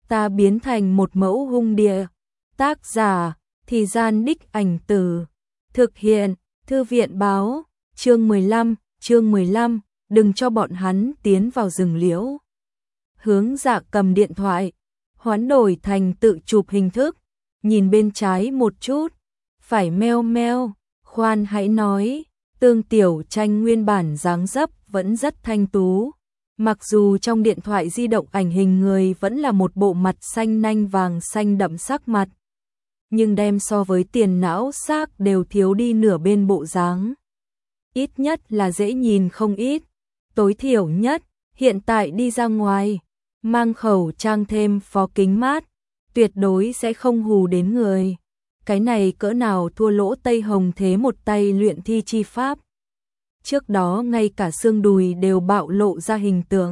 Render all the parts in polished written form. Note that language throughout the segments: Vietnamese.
ta biến thành một mẫu hung địa. Tác giả, Thì Gian Đích Ảnh Từ. Thực hiện, Thư viện báo, chương 15, đừng cho bọn hắn tiến vào rừng liễu. Hướng Dạ cầm điện thoại, hoán đổi thành tự chụp hình thức, nhìn bên trái một chút, phải meo meo, khoan hãy nói, Tương Tiểu Tranh nguyên bản dáng dấp vẫn rất thanh tú. Mặc dù trong điện thoại di động ảnh hình người vẫn là một bộ mặt xanh nanh vàng xanh đậm sắc mặt, nhưng đem so với tiền não xác đều thiếu đi nửa bên bộ dáng. Ít nhất là dễ nhìn không ít, tối thiểu nhất, hiện tại đi ra ngoài, mang khẩu trang thêm phó kính mát, tuyệt đối sẽ không hù đến người. Cái này cỡ nào thua lỗ Tây Hồng Thế một tay luyện thi chi pháp. Trước đó ngay cả xương đùi đều bạo lộ ra hình tượng.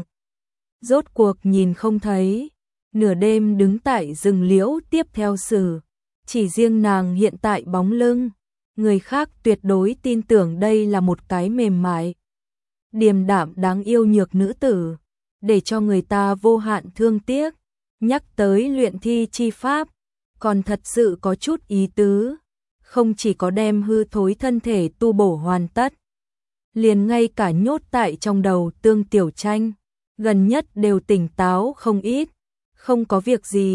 Rốt cuộc nhìn không thấy, nửa đêm đứng tại rừng liễu tiếp theo xử. Chỉ riêng nàng hiện tại bóng lưng, người khác tuyệt đối tin tưởng đây là một cái mềm mại, điềm đạm đáng yêu nhược nữ tử, để cho người ta vô hạn thương tiếc. Nhắc tới luyện thi chi pháp, còn thật sự có chút ý tứ, không chỉ có đem hư thối thân thể tu bổ hoàn tất, liền ngay cả nhốt tại trong đầu Tương Tiểu Tranh, gần nhất đều tỉnh táo không ít, không có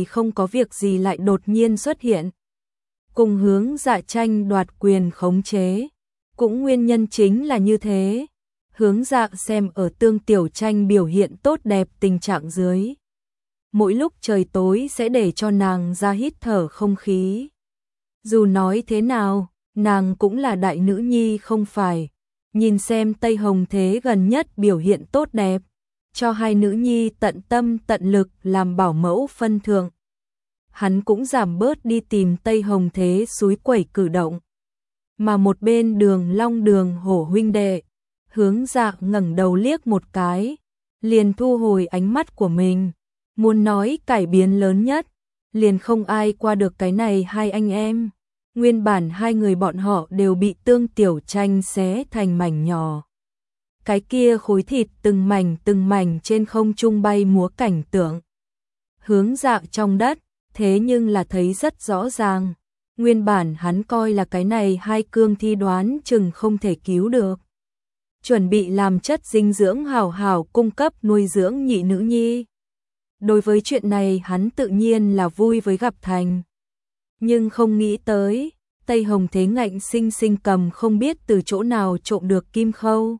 việc gì lại đột nhiên xuất hiện. Cùng Hướng Dạ tranh đoạt quyền khống chế, cũng nguyên nhân chính là như thế. Hướng Dạ xem ở Tương Tiểu Tranh biểu hiện tốt đẹp tình trạng dưới, mỗi lúc trời tối sẽ để cho nàng ra hít thở không khí. Dù nói thế nào, nàng cũng là đại nữ nhi không phải. Nhìn xem Tây Hồng Thế gần nhất biểu hiện tốt đẹp, cho hai nữ nhi tận tâm tận lực làm bảo mẫu phân thượng, hắn cũng giảm bớt đi tìm Tây Hồng Thế xúi quẩy cử động. Mà một bên Đường Long Đường Hổ huynh đệ, Hướng Dạ ngẩng đầu liếc một cái, liền thu hồi ánh mắt của mình, muốn nói cải biến lớn nhất, liền không ai qua được cái này hai anh em. Nguyên bản hai người bọn họ đều bị Tương Tiểu Tranh xé thành mảnh nhỏ. Cái kia khối thịt từng mảnh trên không trung bay múa cảnh tượng. Hướng Dạ trong đất, thế nhưng là thấy rất rõ ràng. Nguyên bản hắn coi là cái này hai cương thi đoán chừng không thể cứu được, chuẩn bị làm chất dinh dưỡng hảo hảo cung cấp nuôi dưỡng nhị nữ nhi. Đối với chuyện này hắn tự nhiên là vui với gặp thành. Nhưng không nghĩ tới, Tây Hồng Thế ngạnh sinh sinh cầm không biết từ chỗ nào trộm được kim khâu,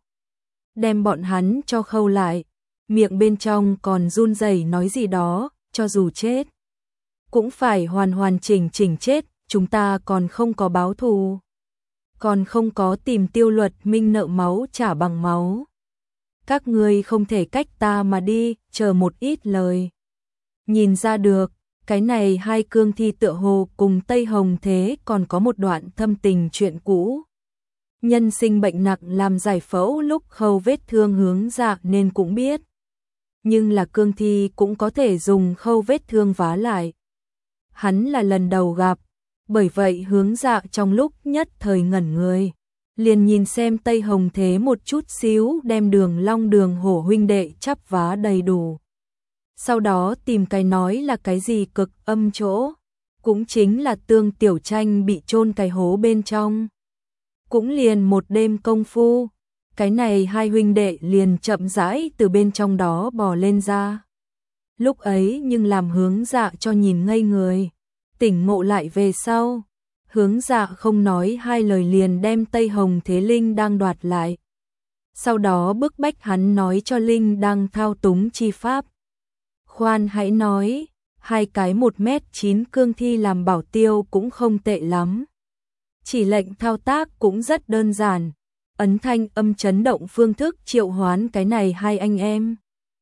đem bọn hắn cho khâu lại, miệng bên trong còn run rẩy nói gì đó, cho dù chết cũng phải hoàn chỉnh chết, chúng ta còn không có báo thù, còn không có tìm Tiêu Luật Minh nợ máu trả bằng máu. Các ngươi không thể cách ta mà đi, chờ một ít lời. Nhìn ra được, cái này hai cương thi tựa hồ cùng Tây Hồng Thế còn có một đoạn thâm tình chuyện cũ. Nhân sinh bệnh nặng làm giải phẫu lúc khâu vết thương Hướng Dạ nên cũng biết. Nhưng là cương thi cũng có thể dùng khâu vết thương vá lại. Hắn là lần đầu gặp, bởi vậy Hướng Dạ trong lúc nhất thời ngẩn người, liền nhìn xem Tây Hồng Thế một chút xíu đem Đường Long Đường Hổ huynh đệ chắp vá đầy đủ. Sau đó tìm cái nói là cái gì cực âm chỗ, cũng chính là Tương Tiểu Tranh bị chôn cái hố bên trong. Cũng liền một đêm công phu, cái này hai huynh đệ liền chậm rãi từ bên trong đó bò lên ra. Lúc ấy nhưng làm Hướng Dạ cho nhìn ngây người, tỉnh ngộ lại về sau, Hướng Dạ không nói hai lời liền đem Tây Hồng Thế Linh đang đoạt lại. Sau đó bức bách hắn nói cho Linh đang thao túng chi pháp. Khoan hãy nói, hai cái 1m9 cương thi làm bảo tiêu cũng không tệ lắm. Chỉ lệnh thao tác cũng rất đơn giản, ấn thanh âm chấn động phương thức triệu hoán cái này hai anh em.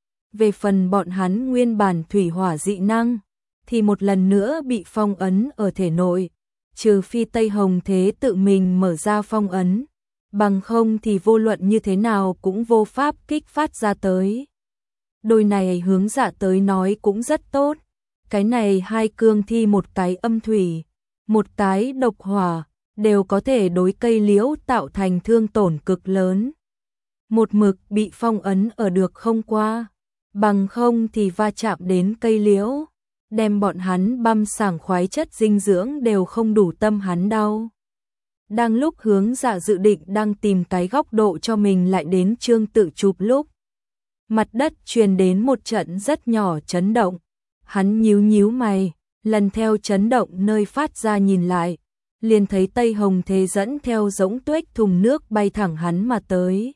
Về phần bọn hắn nguyên bản thủy hỏa dị năng, thì một lần nữa bị phong ấn ở thể nội, trừ phi Tây Hồng Thế tự mình mở ra phong ấn, bằng không thì vô luận như thế nào cũng vô pháp kích phát ra tới. Đôi này Hướng Dạ tới nói cũng rất tốt, cái này hai cương thi một cái âm thủy, một cái độc hỏa, đều có thể đối cây liễu tạo thành thương tổn cực lớn. Một mực bị phong ấn ở được không qua, bằng không thì va chạm đến cây liễu, đem bọn hắn băm sảng khoái, chất dinh dưỡng đều không đủ tâm hắn đau. Đang lúc Hướng Dạ dự định đang tìm cái góc độ cho mình lại đến Trương Tự chụp lúc, mặt đất truyền đến một trận rất nhỏ chấn động. Hắn nhíu nhíu mày, lần theo chấn động nơi phát ra nhìn lại, liền thấy Tây Hồng Thế dẫn theo giống tuếch thùng nước bay thẳng hắn mà tới.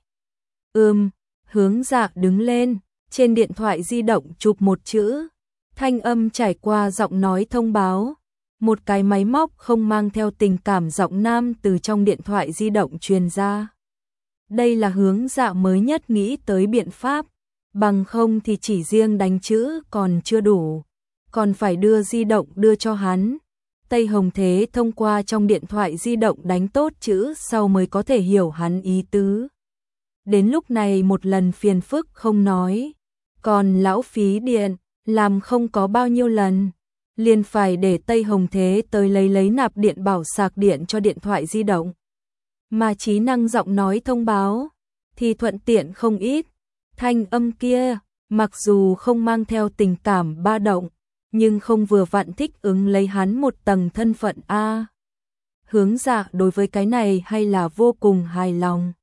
Hướng Dạ đứng lên, trên điện thoại di động chụp một chữ, thanh âm trải qua giọng nói thông báo. Một cái máy móc không mang theo tình cảm giọng nam từ trong điện thoại di động truyền ra. Đây là Hướng Dạ mới nhất nghĩ tới biện pháp, bằng không thì chỉ riêng đánh chữ còn chưa đủ, còn phải đưa di động đưa cho hắn. Tây Hồng Thế thông qua trong điện thoại di động đánh tốt chữ sau mới có thể hiểu hắn ý tứ. Đến lúc này một lần phiền phức không nói, còn lão phí điện, làm không có bao nhiêu lần, liền phải để Tây Hồng Thế tới lấy nạp điện bảo sạc điện cho điện thoại di động. Mà trí năng giọng nói thông báo, thì thuận tiện không ít. Thanh âm kia, mặc dù không mang theo tình cảm ba động, nhưng không vừa vặn thích ứng lấy hắn một tầng thân phận A. Hướng Dạ đối với cái này hay là vô cùng hài lòng.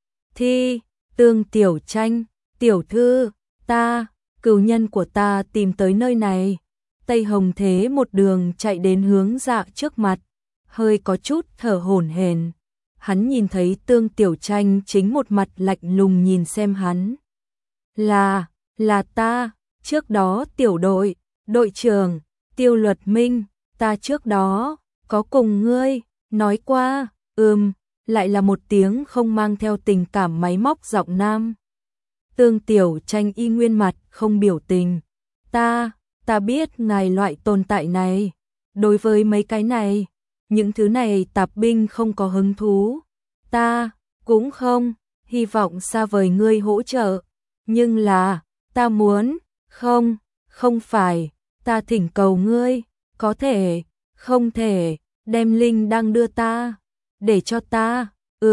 Tương Tiểu Tranh, tiểu thư, cửu nhân của ta tìm tới nơi này. Tây Hồng Thế một đường chạy đến Hướng Dạ trước mặt, hơi có chút thở hổn hển. Hắn nhìn thấy Tương Tiểu Tranh chính một mặt lạnh lùng nhìn xem hắn. Là ta, trước đó tiểu đội trưởng, Tiêu Luật Minh, ta trước đó, có cùng ngươi, nói qua, lại là một tiếng không mang theo tình cảm máy móc giọng nam. Tương Tiểu Tranh y nguyên mặt, không biểu tình. Ta biết ngài loại tồn tại này, đối với mấy cái này, những thứ này tạp binh không có hứng thú. Ta cũng không, hy vọng xa vời ngươi hỗ trợ, nhưng là, ta muốn, không phải, ta thỉnh cầu ngươi, có thể, không thể, đem linh đang đưa ta, để cho ta,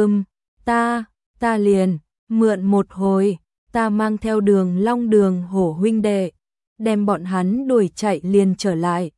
ta liền, mượn một hồi, ta mang theo Đường Long Đường Hổ huynh đệ, đem bọn hắn đuổi chạy liền trở lại.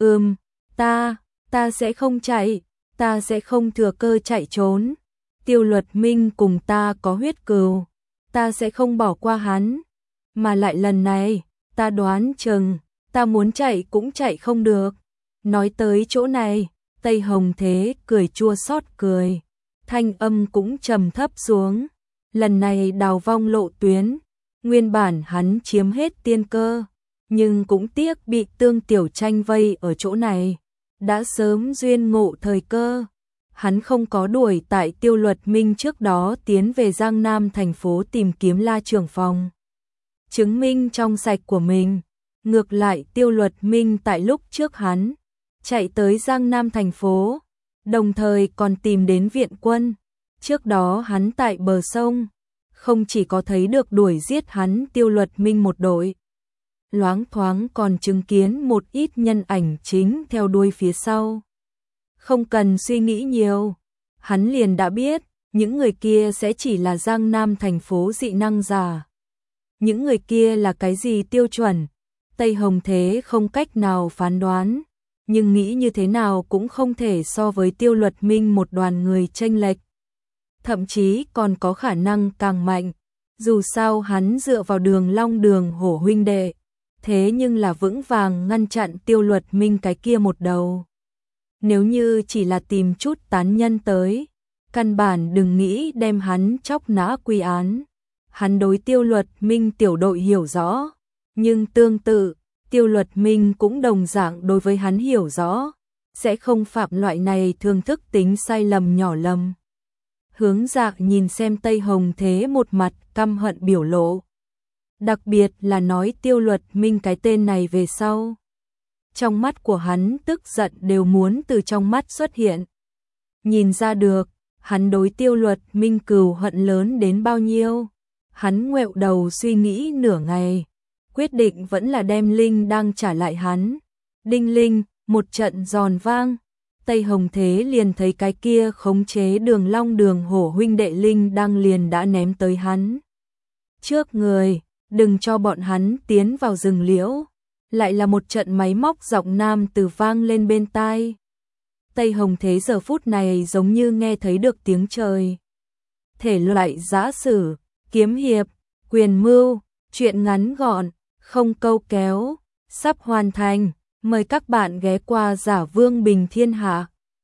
Ta sẽ không chạy, ta sẽ không thừa cơ chạy trốn. Tiêu Luật Minh cùng ta có huyết cừu, ta sẽ không bỏ qua hắn. Mà lại lần này, ta đoán chừng, ta muốn chạy cũng chạy không được. Nói tới chỗ này, Tây Hồng Thế cười chua xót cười, thanh âm cũng trầm thấp xuống. Lần này đào vong lộ tuyến, nguyên bản hắn chiếm hết tiên cơ, nhưng cũng tiếc bị Tương Tiểu Tranh vây ở chỗ này, đã sớm duyên ngộ thời cơ. Hắn không có đuổi tại Tiêu Luật Minh trước đó tiến về Giang Nam thành phố tìm kiếm La trưởng phòng, chứng minh trong sạch của mình. Ngược lại Tiêu Luật Minh tại lúc trước hắn chạy tới Giang Nam thành phố, đồng thời còn tìm đến viện quân. Trước đó hắn tại bờ sông, không chỉ có thấy được đuổi giết hắn Tiêu Luật Minh một đội, loáng thoáng còn chứng kiến một ít nhân ảnh chính theo đuôi phía sau. Không cần suy nghĩ nhiều, hắn liền đã biết, những người kia sẽ chỉ là Giang Nam thành phố dị năng giả. Những người kia là cái gì tiêu chuẩn, Tây Hồng Thế không cách nào phán đoán, nhưng nghĩ như thế nào cũng không thể so với Tiêu Luật Minh một đoàn người chênh lệch. Thậm chí còn có khả năng càng mạnh, dù sao hắn dựa vào Đường Long Đường Hổ huynh đệ, thế nhưng là vững vàng ngăn chặn Tiêu Luật Minh cái kia một đầu. Nếu như chỉ là tìm chút tán nhân tới, căn bản đừng nghĩ đem hắn chóc nã quy án. Hắn đối Tiêu Luật Minh tiểu đội hiểu rõ, nhưng tương tự, Tiêu Luật Minh cũng đồng dạng đối với hắn hiểu rõ, sẽ không phạm loại này thường thức tính sai lầm nhỏ lầm. Hướng Dạ nhìn xem Tây Hồng Thế một mặt căm hận biểu lộ, đặc biệt là nói Tiêu Luật Minh cái tên này về sau. Trong mắt của hắn tức giận đều muốn từ trong mắt xuất hiện. Nhìn ra được, hắn đối Tiêu Luật Minh cừu hận lớn đến bao nhiêu. Hắn ngoẹo đầu suy nghĩ nửa ngày, quyết định vẫn là đem linh đang trả lại hắn. Đinh linh, một trận giòn vang, Tây Hồng Thế liền thấy cái kia khống chế Đường Long Đường Hổ huynh đệ linh đang liền đã ném tới hắn trước người, đừng cho bọn hắn tiến vào rừng liễu. lại là một trận máy móc giọng nam từ vang lên bên tai. Tây Hồng Thế giờ phút này giống như nghe thấy được tiếng trời. Thể loại giã sử, kiếm hiệp, quyền mưu, truyện ngắn gọn, không câu kéo, sắp hoàn thành. Mời các bạn ghé qua Giả Vương Bình Thiên Hạ.